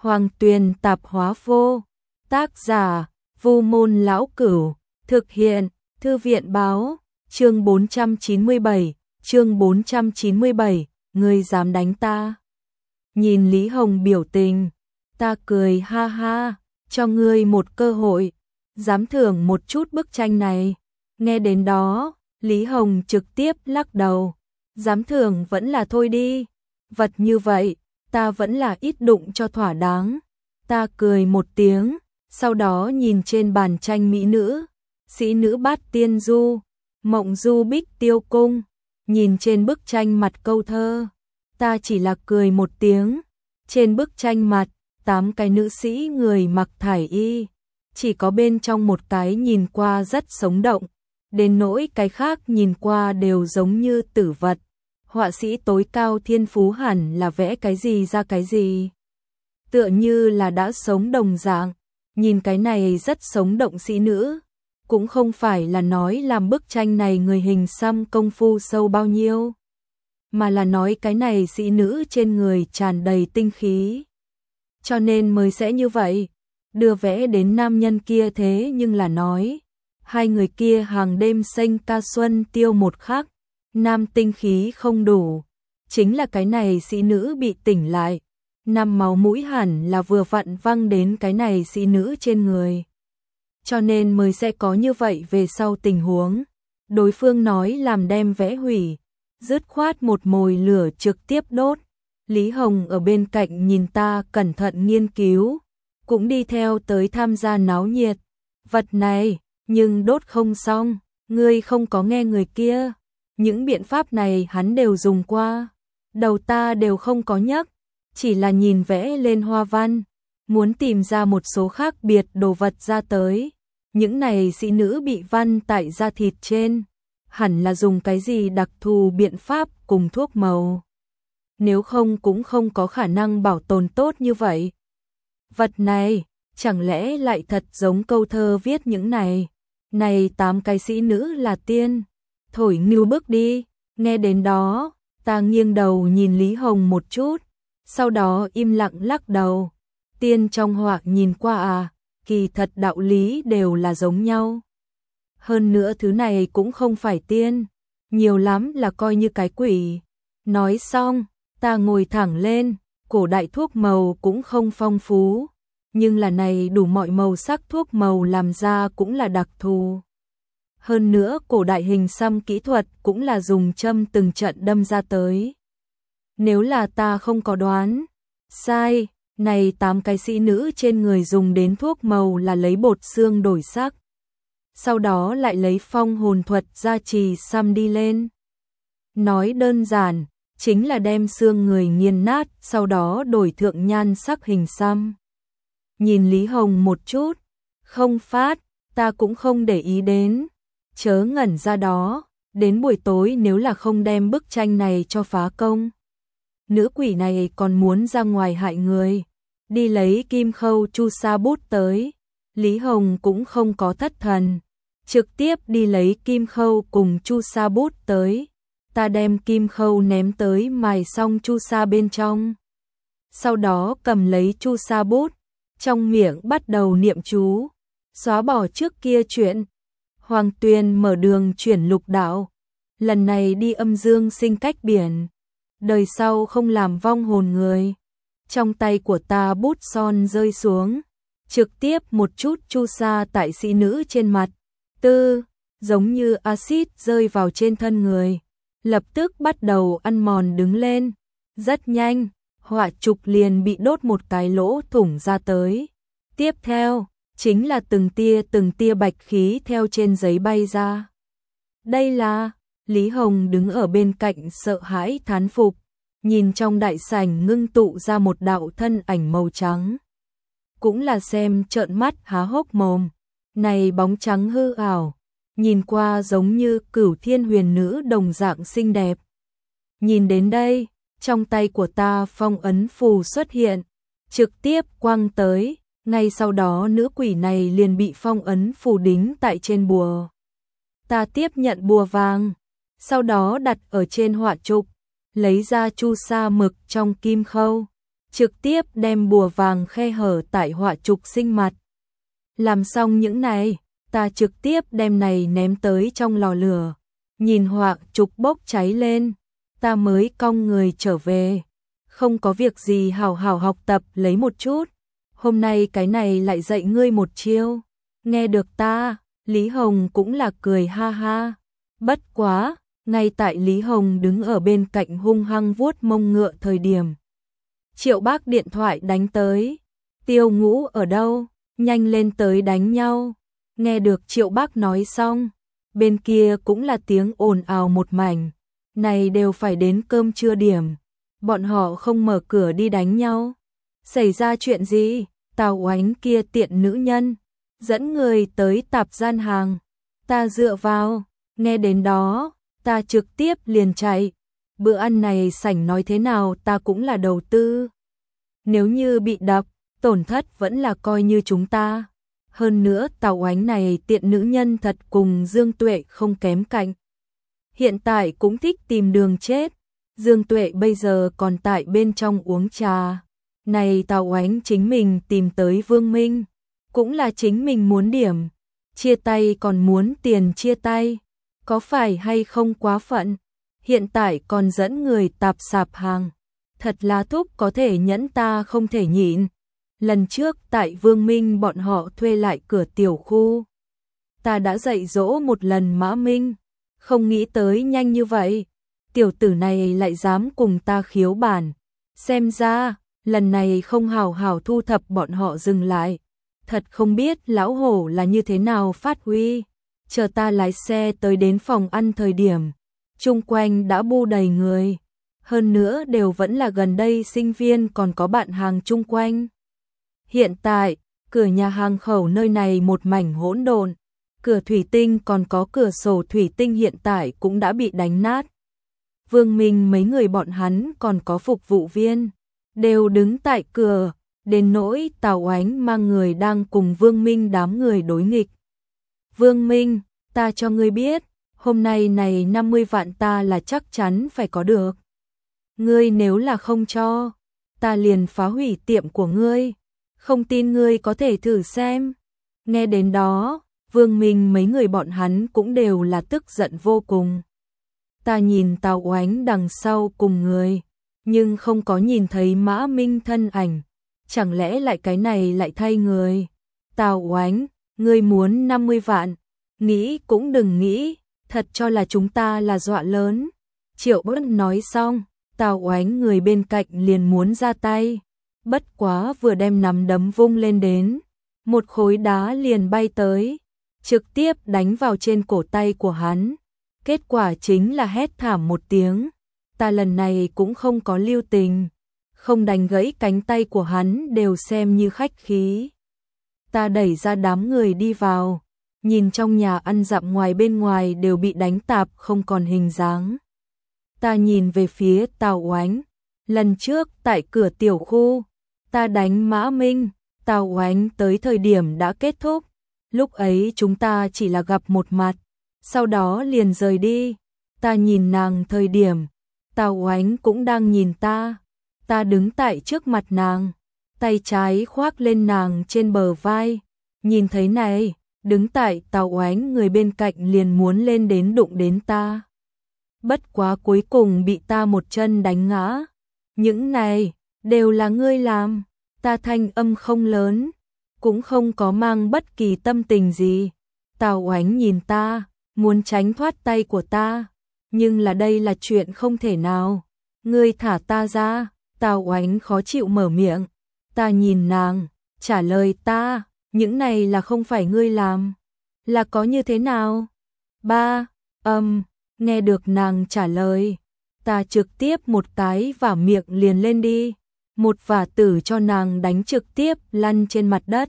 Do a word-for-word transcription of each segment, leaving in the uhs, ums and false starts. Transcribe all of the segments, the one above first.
Hoàng Tuyền tạp hóa vô. Tác giả: Vu Môn Lão Cửu. Thực hiện: Thư viện báo. Chương bốn trăm chín mươi bảy, chương bốn trăm chín mươi bảy, ngươi dám đánh ta. Nhìn Lý Hồng biểu tình, ta cười ha ha, cho ngươi một cơ hội, dám thưởng một chút bức tranh này. Nghe đến đó, Lý Hồng trực tiếp lắc đầu, dám thưởng vẫn là thôi đi, vật như vậy, ta vẫn là ít đụng cho thỏa đáng. Ta cười một tiếng, sau đó nhìn trên bàn tranh mỹ nữ, sĩ nữ Bát Tiên Du, Mộng Du Bích Tiêu Cung, nhìn trên bức tranh mặt câu thơ, ta chỉ là cười một tiếng. Trên bức tranh mặt, tám cái nữ sĩ người mặc thải y, chỉ có bên trong một cái nhìn qua rất sống động, đến nỗi cái khác nhìn qua đều giống như tử vật. Họa sĩ tối cao thiên phú hẳn là vẽ cái gì ra cái gì, tựa như là đã sống đồng dạng. Nhìn cái này rất sống động sĩ nữ, cũng không phải là nói làm bức tranh này người hình xăm công phu sâu bao nhiêu, mà là nói cái này sĩ nữ trên người tràn đầy tinh khí, cho nên mới sẽ như vậy. Đưa vẽ đến nam nhân kia thế nhưng là nói, hai người kia hàng đêm xanh ca xuân tiêu một khắc, nam tinh khí không đủ, chính là cái này sĩ nữ bị tỉnh lại, năm máu mũi hẳn là vừa vặn văng đến cái này sĩ nữ trên người, cho nên mới sẽ có như vậy về sau tình huống. Đối phương nói làm đem vẽ hủy, dứt khoát một mồi lửa trực tiếp đốt. Lý Hồng ở bên cạnh nhìn ta cẩn thận nghiên cứu, cũng đi theo tới tham gia náo nhiệt. Vật này, nhưng đốt không xong, ngươi không có nghe người kia, những biện pháp này hắn đều dùng qua, đầu ta đều không có nhấc, chỉ là nhìn vẽ lên hoa văn, muốn tìm ra một số khác biệt đồ vật ra tới. Những này sĩ nữ bị văn tại da thịt trên, hẳn là dùng cái gì đặc thù biện pháp cùng thuốc màu, nếu không cũng không có khả năng bảo tồn tốt như vậy. Vật này, chẳng lẽ lại thật giống câu thơ viết những này, này tám cái sĩ nữ là tiên, thổi ngưu bức đi. Nghe đến đó, ta nghiêng đầu nhìn Lý Hồng một chút, sau đó im lặng lắc đầu. Tiên trong họa nhìn qua à, kỳ thật đạo lý đều là giống nhau. Hơn nữa thứ này cũng không phải tiên, nhiều lắm là coi như cái quỷ. Nói xong, ta ngồi thẳng lên, cổ đại thuốc màu cũng không phong phú, nhưng là này đủ mọi màu sắc thuốc màu làm ra cũng là đặc thù. Hơn nữa cổ đại hình xăm kỹ thuật cũng là dùng châm từng trận đâm ra tới. Nếu là ta không có đoán sai, này tám cái sĩ nữ trên người dùng đến thuốc màu là lấy bột xương đổi sắc, sau đó lại lấy phong hồn thuật gia trì xăm đi lên. Nói đơn giản, chính là đem xương người nghiền nát, sau đó đổi thượng nhan sắc hình xăm. Nhìn Lý Hồng một chút, không phát, ta cũng không để ý đến, chớ ngẩn ra đó, đến buổi tối nếu là không đem bức tranh này cho phá công, nữ quỷ này còn muốn ra ngoài hại người. Đi lấy kim khâu chu sa bút tới. Lý Hồng cũng không có thất thần, trực tiếp đi lấy kim khâu cùng chu sa bút tới. Ta đem kim khâu ném tới mài xong chu sa bên trong, sau đó cầm lấy chu sa bút, trong miệng bắt đầu niệm chú, xóa bỏ trước kia chuyện. Hoàng Tuyền mở đường chuyển lục đạo, lần này đi âm dương sinh cách biển, đời sau không làm vong hồn người. Trong tay của ta bút son rơi xuống, trực tiếp một chút chu sa tại sĩ nữ trên mặt, tư, giống như axit rơi vào trên thân người, lập tức bắt đầu ăn mòn đứng lên. Rất nhanh, họa trục liền bị đốt một cái lỗ thủng ra tới. Tiếp theo, chính là từng tia từng tia bạch khí theo trên giấy bay ra. Đây là, Lý Hồng đứng ở bên cạnh sợ hãi thán phục, nhìn trong đại sảnh ngưng tụ ra một đạo thân ảnh màu trắng. Cũng là xem trợn mắt há hốc mồm, này bóng trắng hư ảo, nhìn qua giống như Cửu Thiên Huyền Nữ đồng dạng xinh đẹp. Nhìn đến đây, trong tay của ta phong ấn phù xuất hiện, trực tiếp quăng tới, ngay sau đó nữ quỷ này liền bị phong ấn phù đính tại trên bùa. Ta tiếp nhận bùa vàng, sau đó đặt ở trên họa trục, lấy ra chu sa mực trong kim khâu, trực tiếp đem bùa vàng khe hở tại họa trục sinh mặt. Làm xong những này, ta trực tiếp đem này ném tới trong lò lửa, nhìn họa trục bốc cháy lên, ta mới cong người trở về. Không có việc gì hào hào học tập lấy một chút, hôm nay cái này lại dạy ngươi một chiêu. Nghe được ta, Lý Hồng cũng là cười ha ha. Bất quá, ngay tại Lý Hồng đứng ở bên cạnh hung hăng vuốt mông ngựa thời điểm. Triệu Bác điện thoại đánh tới. Tiêu Ngũ ở đâu? Nhanh lên tới đánh nhau. Nghe được Triệu Bác nói xong, bên kia cũng là tiếng ồn ào một mảnh. Này đều phải đến cơm trưa điểm, bọn họ không mở cửa đi đánh nhau. Xảy ra chuyện gì? Tào Oánh kia tiện nữ nhân dẫn người tới tạp gian hàng. Ta dựa vào, nghe đến đó, ta trực tiếp liền chạy. Bữa ăn này sảnh nói thế nào ta cũng là đầu tư. Nếu như bị đập, tổn thất vẫn là coi như chúng ta. Hơn nữa Tào Oánh này tiện nữ nhân thật cùng Dương Tuệ không kém cạnh. Hiện tại cũng thích tìm đường chết. Dương Tuệ bây giờ còn tại bên trong uống trà. Này Tào Oánh chính mình tìm tới Vương Minh, cũng là chính mình muốn điểm. Chia tay còn muốn tiền chia tay, có phải hay không quá phận? Hiện tại còn dẫn người tạp sạp hàng, thật là thúc có thể nhẫn ta không thể nhịn. Lần trước tại Vương Minh bọn họ thuê lại cửa tiểu khu, ta đã dạy dỗ một lần Mã Minh, không nghĩ tới nhanh như vậy. Tiểu tử này lại dám cùng ta khiếu bản, xem ra lần này không hào hào thu thập bọn họ dừng lại. Thật không biết lão hổ là như thế nào phát huy. Chờ ta lái xe tới đến phòng ăn thời điểm, chung quanh đã bu đầy người. Hơn nữa đều vẫn là gần đây sinh viên còn có bạn hàng chung quanh. Hiện tại, cửa nhà hàng khẩu nơi này một mảnh hỗn độn. Cửa thủy tinh còn có cửa sổ thủy tinh hiện tại cũng đã bị đánh nát. Vương Minh mấy người bọn hắn còn có phục vụ viên, đều đứng tại cửa, đến nỗi Tào Oánh mang người đang cùng Vương Minh đám người đối nghịch. Vương Minh, ta cho ngươi biết, hôm nay này năm mươi vạn ta là chắc chắn phải có được. Ngươi nếu là không cho, ta liền phá hủy tiệm của ngươi, không tin ngươi có thể thử xem. Nghe đến đó, Vương Minh mấy người bọn hắn cũng đều là tức giận vô cùng. Ta nhìn Tào Oánh đằng sau cùng người, nhưng không có nhìn thấy Mã Minh thân ảnh. Chẳng lẽ lại cái này lại thay người? Tào Oánh, ngươi muốn năm mươi vạn, nghĩ cũng đừng nghĩ, thật cho là chúng ta là dọa lớn. Triệu Bất nói xong, Tào Oánh người bên cạnh liền muốn ra tay. Bất quá vừa đem nắm đấm vung lên đến, một khối đá liền bay tới, trực tiếp đánh vào trên cổ tay của hắn. Kết quả chính là hét thảm một tiếng. Ta lần này cũng không có lưu tình, không đánh gãy cánh tay của hắn đều xem như khách khí. Ta đẩy ra đám người đi vào, nhìn trong nhà ăn dặm ngoài bên ngoài đều bị đánh tạp không còn hình dáng. Ta nhìn về phía Tào Oánh, lần trước tại cửa tiểu khu, ta đánh Mã Minh, Tào Oánh tới thời điểm đã kết thúc. Lúc ấy chúng ta chỉ là gặp một mặt, sau đó liền rời đi. Ta nhìn nàng thời điểm, Tào Oánh cũng đang nhìn ta. Ta đứng tại trước mặt nàng, tay trái khoác lên nàng trên bờ vai. Nhìn thấy này, đứng tại Tào Oánh người bên cạnh liền muốn lên đến đụng đến ta. Bất quá cuối cùng bị ta một chân đánh ngã. Những này, đều là ngươi làm. Ta thanh âm không lớn, cũng không có mang bất kỳ tâm tình gì. Tào Oánh nhìn ta, muốn tránh thoát tay của ta. Nhưng là đây là chuyện không thể nào. Ngươi thả ta ra. Tào Oánh khó chịu mở miệng. Ta nhìn nàng, trả lời ta, những này là không phải ngươi làm. Là có như thế nào? Ba, âm, nghe được nàng trả lời. Ta trực tiếp một cái vả miệng liền lên đi. Một vả tử cho nàng đánh trực tiếp lăn trên mặt đất.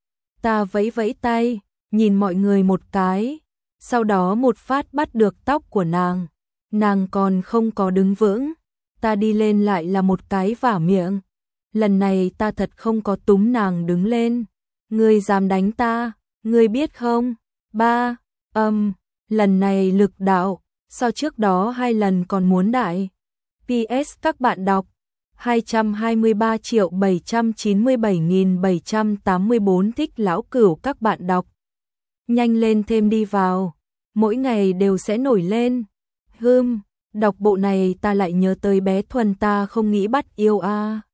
Ta vẫy vẫy tay, nhìn mọi người một cái. Sau đó một phát bắt được tóc của nàng. Nàng còn không có đứng vững. Ta đi lên lại là một cái vả miệng. Lần này ta thật không có túm nàng đứng lên. Ngươi dám đánh ta, ngươi biết không? Ba, âm, lần này lực đạo, so trước đó hai lần còn muốn đại. pê ét các bạn đọc, hai trăm hai mươi ba triệu bảy trăm chín mươi bảy nghìn bảy trăm tám mươi bốn thích lão cửu các bạn đọc. Nhanh lên thêm đi vào, mỗi ngày đều sẽ nổi lên. Hưm, đọc bộ này ta lại nhớ tới bé Thuần ta không nghĩ bắt yêu a. À.